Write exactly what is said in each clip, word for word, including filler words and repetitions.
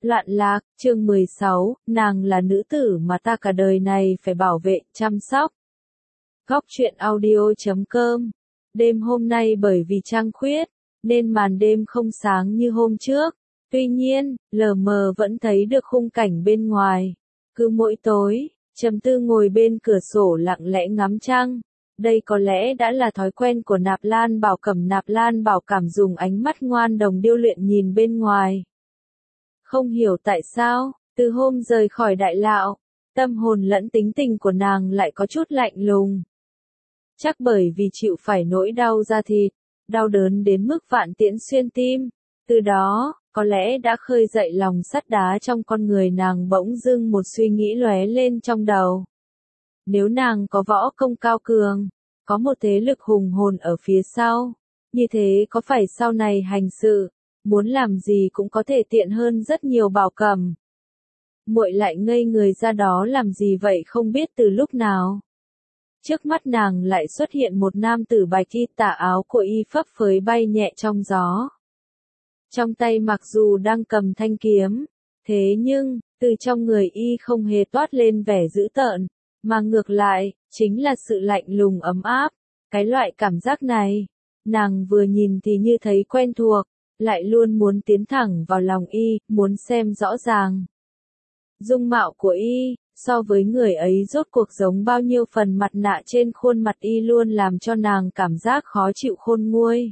Loạn lạc, chương mười sáu, nàng là nữ tử mà ta cả đời này phải bảo vệ, chăm sóc. Góc truyện audio chấm com. Đêm hôm nay bởi vì trăng khuyết, nên màn đêm không sáng như hôm trước. Tuy nhiên, lờ mờ vẫn thấy được khung cảnh bên ngoài. Cứ mỗi tối, Trầm Tư ngồi bên cửa sổ lặng lẽ ngắm trăng. Đây có lẽ đã là thói quen của Nạp Lan Bảo Cẩm. Nạp Lan Bảo Cảm dùng ánh mắt ngoan đồng điêu luyện nhìn bên ngoài. Không hiểu tại sao, từ hôm rời khỏi Đại Lão, tâm hồn lẫn tính tình của nàng lại có chút lạnh lùng. Chắc bởi vì chịu phải nỗi đau da thịt, đau đớn đến mức vạn tiễn xuyên tim. Từ đó, có lẽ đã khơi dậy lòng sắt đá trong con người nàng. Bỗng dưng một suy nghĩ lóe lên trong đầu. Nếu nàng có võ công cao cường, có một thế lực hùng hồn ở phía sau, như thế có phải sau này hành sự, muốn làm gì cũng có thể tiện hơn rất nhiều. Bảo Cẩm. Muội lại ngây người ra đó làm gì vậy, không biết từ lúc nào. Trước mắt nàng lại xuất hiện một nam tử bạch y, tà áo của y phấp phới bay nhẹ trong gió. Trong tay mặc dù đang cầm thanh kiếm, thế nhưng, từ trong người y không hề toát lên vẻ dữ tợn, mà ngược lại, chính là sự lạnh lùng ấm áp. Cái loại cảm giác này, nàng vừa nhìn thì như thấy quen thuộc, lại luôn muốn tiến thẳng vào lòng y, muốn xem rõ ràng. Dung mạo của y, so với người ấy rốt cuộc giống bao nhiêu, phần mặt nạ trên khuôn mặt y luôn làm cho nàng cảm giác khó chịu khôn nguôi.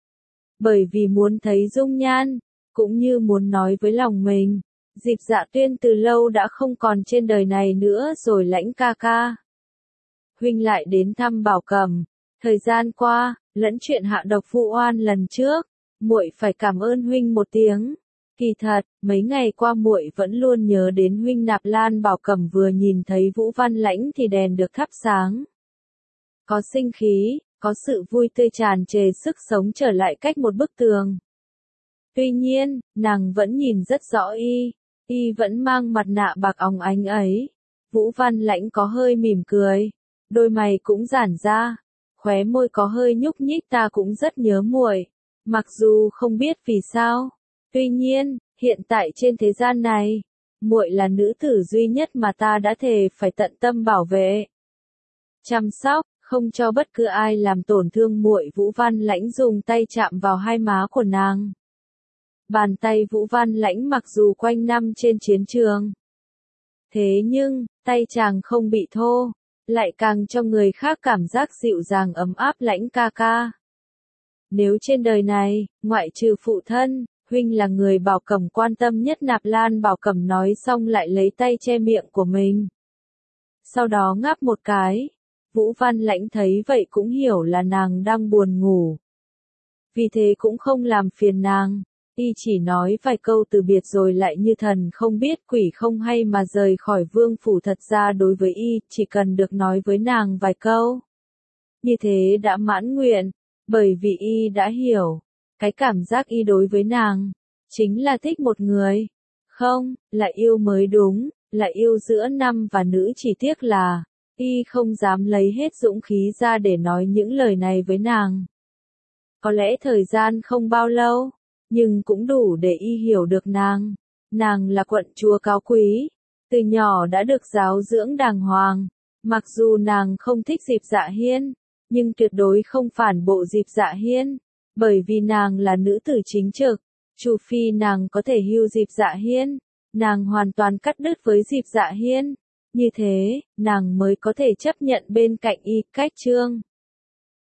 Bởi vì muốn thấy dung nhan, cũng như muốn nói với lòng mình, Diệp Dạ Tuyên từ lâu đã không còn trên đời này nữa rồi. Lãnh ca ca, huynh lại đến thăm Bảo Cẩm. Thời gian qua, lẫn chuyện hạ độc vụ oan lần trước, muội phải cảm ơn huynh một tiếng. Kỳ thật, mấy ngày qua muội vẫn luôn nhớ đến huynh. Nạp Lan Bảo Cẩm vừa nhìn thấy Vũ Văn Lãnh thì đèn được thắp sáng. Có sinh khí, có sự vui tươi, tràn trề sức sống trở lại cách một bức tường. Tuy nhiên, nàng vẫn nhìn rất rõ y, y vẫn mang mặt nạ bạc óng ánh ấy. Vũ Văn Lãnh có hơi mỉm cười, đôi mày cũng giãn ra, khóe môi có hơi nhúc nhích. Ta cũng rất nhớ muội, mặc dù không biết vì sao. Tuy nhiên, hiện tại trên thế gian này, muội là nữ tử duy nhất mà ta đã thề phải tận tâm bảo vệ, chăm sóc, không cho bất cứ ai làm tổn thương muội. Vũ Văn Lãnh dùng tay chạm vào hai má của nàng. Bàn tay Vũ Văn Lãnh mặc dù quanh năm trên chiến trường, thế nhưng, tay chàng không bị thô, lại càng cho người khác cảm giác dịu dàng ấm áp. Lãnh ca ca, nếu trên đời này, ngoại trừ phụ thân, huynh là người Bảo Cẩm quan tâm nhất. Nạp Lan Bảo Cẩm nói xong lại lấy tay che miệng của mình. Sau đó ngáp một cái. Vũ Văn Lãnh thấy vậy cũng hiểu là nàng đang buồn ngủ. Vì thế cũng không làm phiền nàng. Y chỉ nói vài câu từ biệt rồi lại như thần không biết quỷ không hay mà rời khỏi vương phủ. Thật ra đối với y, chỉ cần được nói với nàng vài câu, như thế đã mãn nguyện, bởi vì y đã hiểu, cái cảm giác y đối với nàng, chính là thích một người. Không, là yêu mới đúng, là yêu giữa nam và nữ. Chỉ tiếc là, y không dám lấy hết dũng khí ra để nói những lời này với nàng. Có lẽ thời gian không bao lâu, nhưng cũng đủ để y hiểu được nàng. Nàng là quận chúa cao quý, từ nhỏ đã được giáo dưỡng đàng hoàng. Mặc dù nàng không thích Diệp Dạ Hiên, nhưng tuyệt đối không phản bộ Diệp Dạ Hiên, bởi vì nàng là nữ tử chính trực. Trừ phi nàng có thể hưu Diệp Dạ Hiên, nàng hoàn toàn cắt đứt với Diệp Dạ Hiên. Như thế, nàng mới có thể chấp nhận bên cạnh y. Cách chương